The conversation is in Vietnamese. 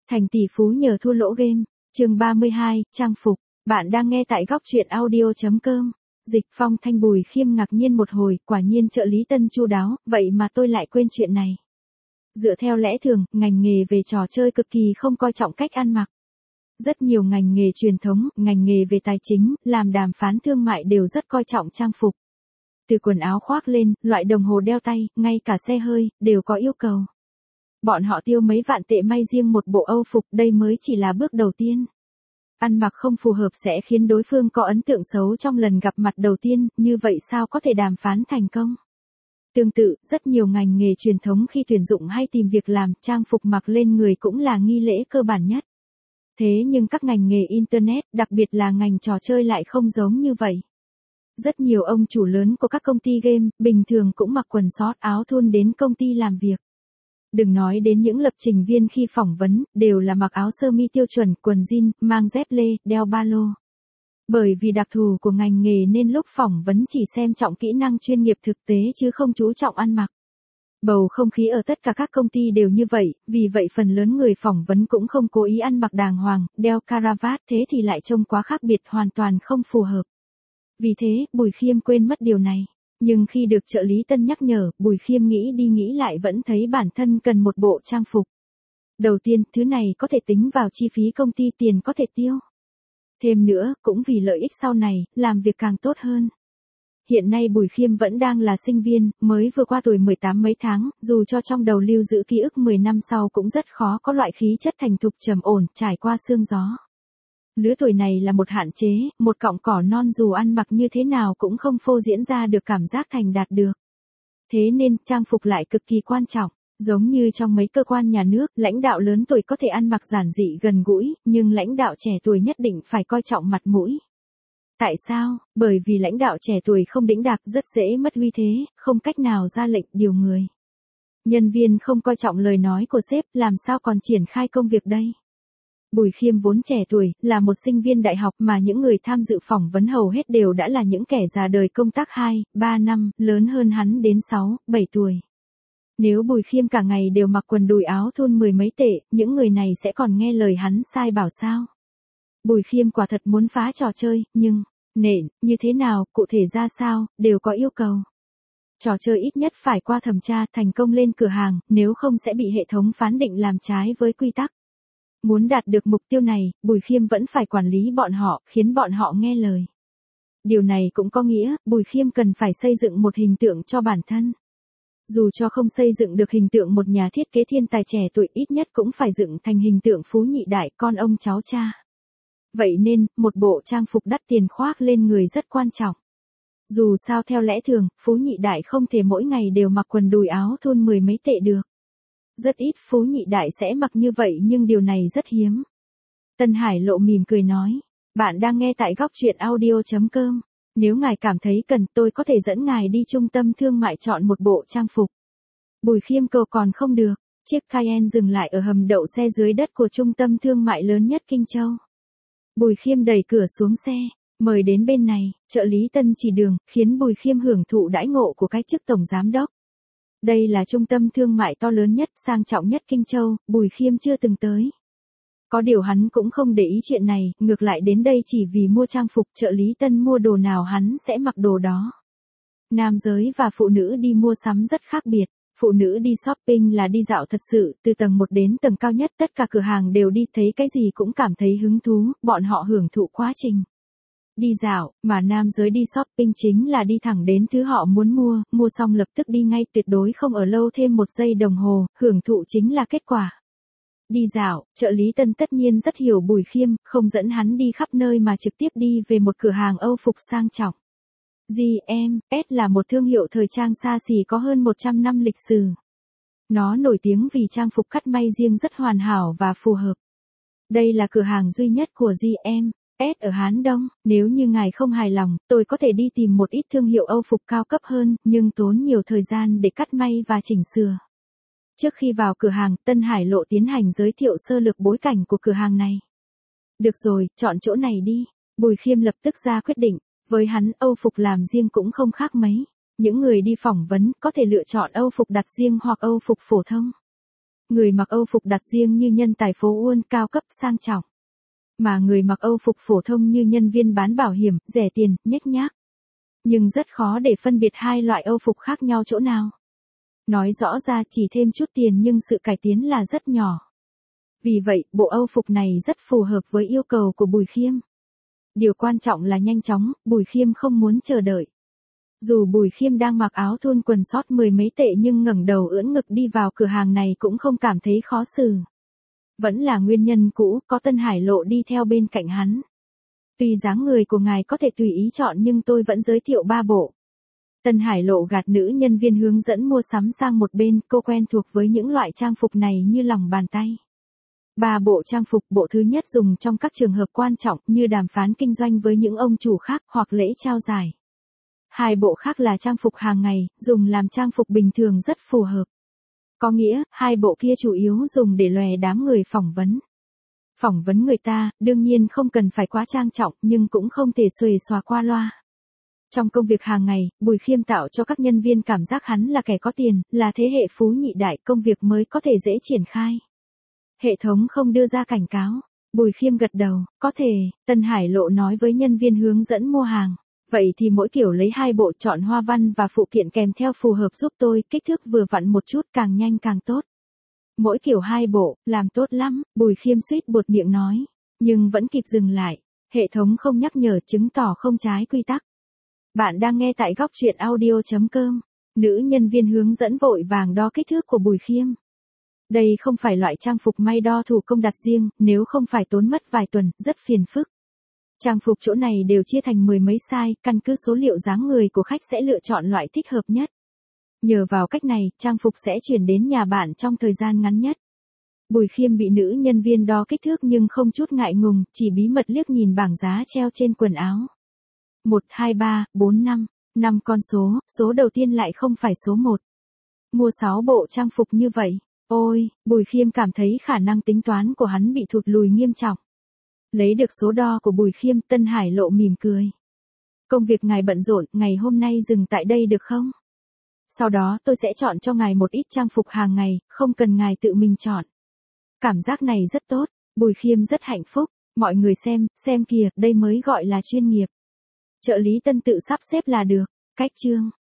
Thành tỷ phú nhờ thua lỗ game. Chương 32, trang phục. Bạn đang nghe tại góc truyện audio.com. Dịch Phong Thanh Bùi Khiêm ngạc nhiên một hồi, quả nhiên trợ lý Tân chu đáo, vậy mà tôi lại quên chuyện này. Dựa theo lẽ thường, ngành nghề về trò chơi cực kỳ không coi trọng cách ăn mặc. Rất nhiều ngành nghề truyền thống, ngành nghề về tài chính, làm đàm phán thương mại đều rất coi trọng trang phục. Từ quần áo khoác lên, loại đồng hồ đeo tay, ngay cả xe hơi, đều có yêu cầu. Bọn họ tiêu mấy vạn tệ may riêng một bộ Âu phục, đây mới chỉ là bước đầu tiên. Ăn mặc không phù hợp sẽ khiến đối phương có ấn tượng xấu trong lần gặp mặt đầu tiên, như vậy sao có thể đàm phán thành công? Tương tự, rất nhiều ngành nghề truyền thống khi tuyển dụng hay tìm việc làm, trang phục mặc lên người cũng là nghi lễ cơ bản nhất. Thế nhưng các ngành nghề Internet, đặc biệt là ngành trò chơi lại không giống như vậy. Rất nhiều ông chủ lớn của các công ty game, bình thường cũng mặc quần short áo thun đến công ty làm việc. Đừng nói đến những lập trình viên khi phỏng vấn, đều là mặc áo sơ mi tiêu chuẩn, quần jean, mang dép lê, đeo ba lô. Bởi vì đặc thù của ngành nghề nên lúc phỏng vấn chỉ xem trọng kỹ năng chuyên nghiệp thực tế chứ không chú trọng ăn mặc. Bầu không khí ở tất cả các công ty đều như vậy, vì vậy phần lớn người phỏng vấn cũng không cố ý ăn mặc đàng hoàng, đeo caravat, thế thì lại trông quá khác biệt, hoàn toàn không phù hợp. Vì thế, Bùi Khiêm quên mất điều này. Nhưng khi được trợ lý Tân nhắc nhở, Bùi Khiêm nghĩ đi nghĩ lại vẫn thấy bản thân cần một bộ trang phục. Đầu tiên, thứ này có thể tính vào chi phí công ty, tiền có thể tiêu. Thêm nữa, cũng vì lợi ích sau này, làm việc càng tốt hơn. Hiện nay Bùi Khiêm vẫn đang là sinh viên, mới vừa qua tuổi 18 mấy tháng, dù cho trong đầu lưu giữ ký ức 10 năm sau cũng rất khó có loại khí chất thành thục trầm ổn, trải qua sương gió. Lứa tuổi này là một hạn chế, một cọng cỏ non dù ăn mặc như thế nào cũng không phô diễn ra được cảm giác thành đạt được. Thế nên, trang phục lại cực kỳ quan trọng. Giống như trong mấy cơ quan nhà nước, lãnh đạo lớn tuổi có thể ăn mặc giản dị gần gũi, nhưng lãnh đạo trẻ tuổi nhất định phải coi trọng mặt mũi. Tại sao? Bởi vì lãnh đạo trẻ tuổi không đĩnh đạc, rất dễ mất uy thế, không cách nào ra lệnh điều người. Nhân viên không coi trọng lời nói của sếp, làm sao còn triển khai công việc đây? Bùi Khiêm vốn trẻ tuổi, là một sinh viên đại học mà những người tham dự phỏng vấn hầu hết đều đã là những kẻ già đời công tác 2, 3 năm, lớn hơn hắn đến 6, 7 tuổi. Nếu Bùi Khiêm cả ngày đều mặc quần đùi áo thun 10 mấy tệ, những người này sẽ còn nghe lời hắn sai bảo sao? Bùi Khiêm quả thật muốn phá trò chơi, nhưng, nện, như thế nào, cụ thể ra sao, đều có yêu cầu. Trò chơi ít nhất phải qua thẩm tra, thành công lên cửa hàng, nếu không sẽ bị hệ thống phán định làm trái với quy tắc. Muốn đạt được mục tiêu này, Bùi Khiêm vẫn phải quản lý bọn họ, khiến bọn họ nghe lời. Điều này cũng có nghĩa, Bùi Khiêm cần phải xây dựng một hình tượng cho bản thân. Dù cho không xây dựng được hình tượng một nhà thiết kế thiên tài trẻ tuổi, ít nhất cũng phải dựng thành hình tượng phú nhị đại, con ông cháu cha. Vậy nên, một bộ trang phục đắt tiền khoác lên người rất quan trọng. Dù sao theo lẽ thường, phú nhị đại không thể mỗi ngày đều mặc quần đùi áo thun 10 mấy tệ được. Rất ít phú nhị đại sẽ mặc như vậy nhưng điều này rất hiếm. Tân Hải Lộ mỉm cười nói. Bạn đang nghe tại góc truyện audio.com. Nếu ngài cảm thấy cần, tôi có thể dẫn ngài đi trung tâm thương mại chọn một bộ trang phục. Bùi Khiêm cầu còn không được. Chiếc Cayenne dừng lại ở hầm đậu xe dưới đất của trung tâm thương mại lớn nhất Kinh Châu. Bùi Khiêm đẩy cửa xuống xe. Mời đến bên này, trợ lý Tân chỉ đường, khiến Bùi Khiêm hưởng thụ đãi ngộ của cái chức tổng giám đốc. Đây là trung tâm thương mại to lớn nhất, sang trọng nhất Kinh Châu, Bùi Khiêm chưa từng tới. Có điều hắn cũng không để ý chuyện này, ngược lại đến đây chỉ vì mua trang phục, trợ lý Tân mua đồ nào hắn sẽ mặc đồ đó. Nam giới và phụ nữ đi mua sắm rất khác biệt. Phụ nữ đi shopping là đi dạo thật sự, từ tầng 1 đến tầng cao nhất tất cả cửa hàng đều đi, thấy cái gì cũng cảm thấy hứng thú, bọn họ hưởng thụ quá trình đi dạo, mà nam giới đi shopping chính là đi thẳng đến thứ họ muốn mua xong lập tức đi ngay, tuyệt đối không ở lâu thêm một giây đồng hồ, hưởng thụ chính là kết quả. Đi dạo, trợ lý Tân tất nhiên rất hiểu Bùi Khiêm, không dẫn hắn đi khắp nơi mà trực tiếp đi về một cửa hàng Âu phục sang trọng. GMS là một thương hiệu thời trang xa xỉ có hơn 100 năm lịch sử. Nó nổi tiếng vì trang phục cắt may riêng rất hoàn hảo và phù hợp. Đây là cửa hàng duy nhất của GMS ở Hán Đông. Nếu như ngài không hài lòng, tôi có thể đi tìm một ít thương hiệu Âu phục cao cấp hơn, nhưng tốn nhiều thời gian để cắt may và chỉnh sửa. Trước khi vào cửa hàng, Tân Hải Lộ tiến hành giới thiệu sơ lược bối cảnh của cửa hàng này. Được rồi, chọn chỗ này đi. Bùi Khiêm lập tức ra quyết định. Với hắn, Âu phục làm riêng cũng không khác mấy. Những người đi phỏng vấn có thể lựa chọn Âu phục đặt riêng hoặc Âu phục phổ thông. Người mặc Âu phục đặt riêng như nhân tài phố Uôn cao cấp sang trọng. Mà người mặc Âu phục phổ thông như nhân viên bán bảo hiểm, rẻ tiền, nhếch nhác. Nhưng rất khó để phân biệt hai loại Âu phục khác nhau chỗ nào. Nói rõ ra chỉ thêm chút tiền nhưng sự cải tiến là rất nhỏ. Vì vậy, bộ Âu phục này rất phù hợp với yêu cầu của Bùi Khiêm. Điều quan trọng là nhanh chóng, Bùi Khiêm không muốn chờ đợi. Dù Bùi Khiêm đang mặc áo thun quần sót 10 mấy tệ nhưng ngẩng đầu ưỡn ngực đi vào cửa hàng này cũng không cảm thấy khó xử. Vẫn là nguyên nhân cũ, có Tân Hải Lộ đi theo bên cạnh hắn. Tuy dáng người của ngài có thể tùy ý chọn nhưng tôi vẫn giới thiệu 3 bộ. Tân Hải Lộ gạt nữ nhân viên hướng dẫn mua sắm sang một bên, cô quen thuộc với những loại trang phục này như lòng bàn tay. 3 bộ trang phục, bộ thứ nhất dùng trong các trường hợp quan trọng như đàm phán kinh doanh với những ông chủ khác hoặc lễ trao giải. 2 bộ khác là trang phục hàng ngày, dùng làm trang phục bình thường rất phù hợp. Có nghĩa, 2 bộ kia chủ yếu dùng để lòe đám người phỏng vấn. Phỏng vấn người ta, đương nhiên không cần phải quá trang trọng nhưng cũng không thể xuề xòa qua loa. Trong công việc hàng ngày, Bùi Khiêm tạo cho các nhân viên cảm giác hắn là kẻ có tiền, là thế hệ phú nhị đại, công việc mới có thể dễ triển khai. Hệ thống không đưa ra cảnh cáo. Bùi Khiêm gật đầu, có thể. Tân Hải Lộ nói với nhân viên hướng dẫn mua hàng. Vậy thì mỗi kiểu lấy 2 bộ, chọn hoa văn và phụ kiện kèm theo phù hợp giúp tôi, kích thước vừa vặn một chút, càng nhanh càng tốt. Mỗi kiểu 2 bộ, làm tốt lắm, Bùi Khiêm suýt buột miệng nói. Nhưng vẫn kịp dừng lại. Hệ thống không nhắc nhở chứng tỏ không trái quy tắc. Bạn đang nghe tại góc truyện audio.com. Nữ nhân viên hướng dẫn vội vàng đo kích thước của Bùi Khiêm. Đây không phải loại trang phục may đo thủ công đặt riêng, nếu không phải tốn mất vài tuần, rất phiền phức. Trang phục chỗ này đều chia thành 10 mấy size, căn cứ số liệu dáng người của khách sẽ lựa chọn loại thích hợp nhất. Nhờ vào cách này, trang phục sẽ chuyển đến nhà bạn trong thời gian ngắn nhất. Bùi Khiêm bị nữ nhân viên đo kích thước nhưng không chút ngại ngùng, chỉ bí mật liếc nhìn bảng giá treo trên quần áo. 1, 2, 3, 4, 5, 5 con số đầu tiên lại không phải số 1. Mua 6 bộ trang phục như vậy. Ôi, Bùi Khiêm cảm thấy khả năng tính toán của hắn bị thụt lùi nghiêm trọng. Lấy được số đo của Bùi Khiêm, Tân Hải Lộ mỉm cười. Công việc ngài bận rộn, ngày hôm nay dừng tại đây được không? Sau đó tôi sẽ chọn cho ngài một ít trang phục hàng ngày, không cần ngài tự mình chọn. Cảm giác này rất tốt, Bùi Khiêm rất hạnh phúc. Mọi người xem kìa, đây mới gọi là chuyên nghiệp. Trợ lý Tân tự sắp xếp là được. Cách chương